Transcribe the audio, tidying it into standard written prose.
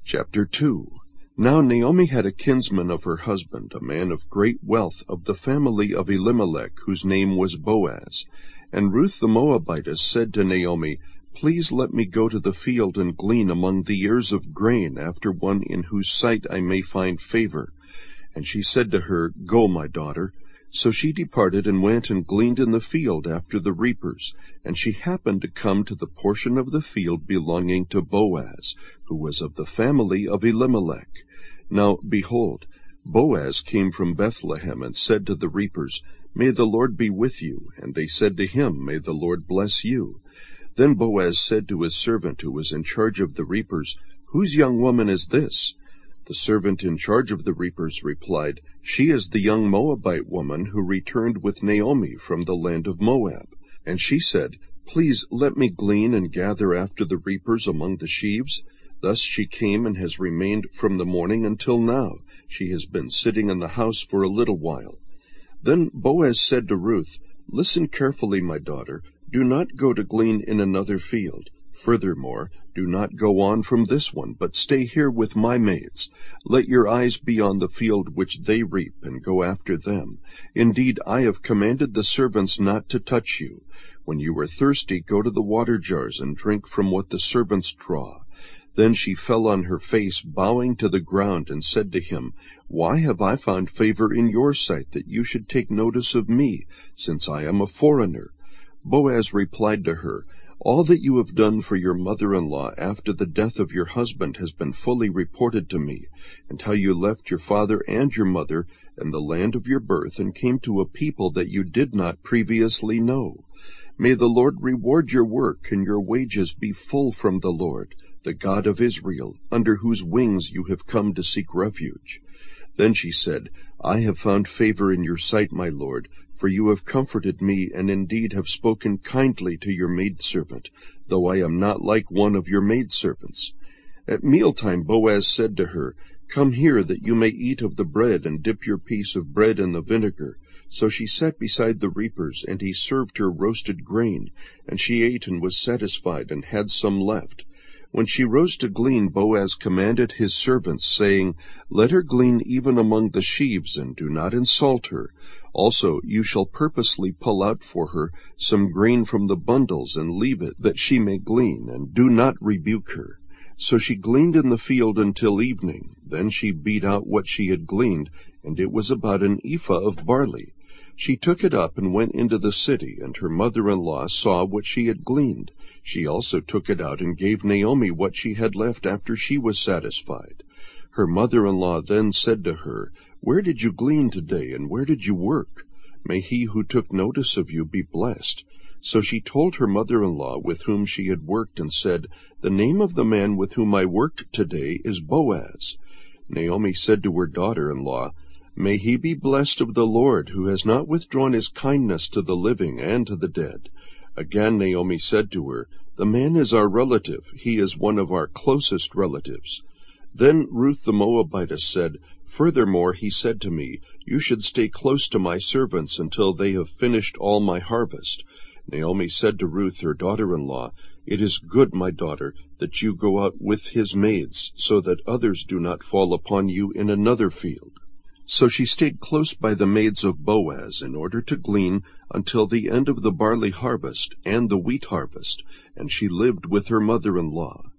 Chapter 2. Now Naomi had a kinsman of her husband, a man of great wealth, of the family of Elimelech, whose name was Boaz. And Ruth the Moabitess said to Naomi, Please let me go to the field and glean among the ears of grain after one in whose sight I may find favor. And she said to her, Go, my daughter. So she departed and went and gleaned in the field after the reapers. And she happened to come to the portion of the field belonging to Boaz, who was of the family of Elimelech. Now, behold, Boaz came from Bethlehem and said to the reapers, May the Lord be with you. And they said to him, May the Lord bless you. Then Boaz said to his servant who was in charge of the reapers, Whose young woman is this? The servant in charge of the reapers replied, She is the young Moabite woman who returned with Naomi from the land of Moab. And she said, Please let me glean and gather after the reapers among the sheaves. Thus she came and has remained from the morning until now. She has been sitting in the house for a little while. Then Boaz said to Ruth, Listen carefully, my daughter. Do not go to glean in another field. Furthermore, do not go on from this one, but stay here with my maids. Let your eyes be on the field which they reap, and go after them. Indeed, I have commanded the servants not to touch you. When you are thirsty, go to the water jars and drink from what the servants draw. Then she fell on her face, bowing to the ground, and said to him, Why have I found favor in your sight, that you should take notice of me, since I am a foreigner? Boaz replied to her, All that you have done for your mother-in-law after the death of your husband has been fully reported to me, and how you left your father and your mother and the land of your birth and came to a people that you did not previously know. May the Lord reward your work, and your wages be full from the Lord, the God of Israel, under whose wings you have come to seek refuge. Then she said, I have found favor in your sight, my lord, for you have comforted me, and indeed have spoken kindly to your maidservant, though I am not like one of your maidservants. At mealtime Boaz said to her, Come here, that you may eat of the bread, and dip your piece of bread in the vinegar. So she sat beside the reapers, and he served her roasted grain, and she ate and was satisfied, and had some left. When she rose to glean, Boaz commanded his servants, saying, Let her glean even among the sheaves, and do not insult her. Also you shall purposely pull out for her some grain from the bundles, and leave it, that she may glean, and do not rebuke her. So she gleaned in the field until evening. Then she beat out what she had gleaned, and it was about an ephah of barley. She took it up and went into the city, and her mother-in-law saw what she had gleaned. She also took it out and gave Naomi what she had left after she was satisfied. Her mother-in-law then said to her, Where did you glean today, and where did you work? May he who took notice of you be blessed. So she told her mother-in-law with whom she had worked, and said, The name of the man with whom I worked today is Boaz. Naomi said to her daughter-in-law, May he be blessed of the Lord, who has not withdrawn his kindness to the living and to the dead. Again Naomi said to her, The man is our relative. He is one of our closest relatives. Then Ruth the Moabitess said, Furthermore he said to me, You should stay close to my servants until they have finished all my harvest. Naomi said to Ruth her daughter-in-law, It is good, my daughter, that you go out with his maids, so that others do not fall upon you in another field. So she stayed close by the maids of Boaz in order to glean until the end of the barley harvest and the wheat harvest, and she lived with her mother-in-law.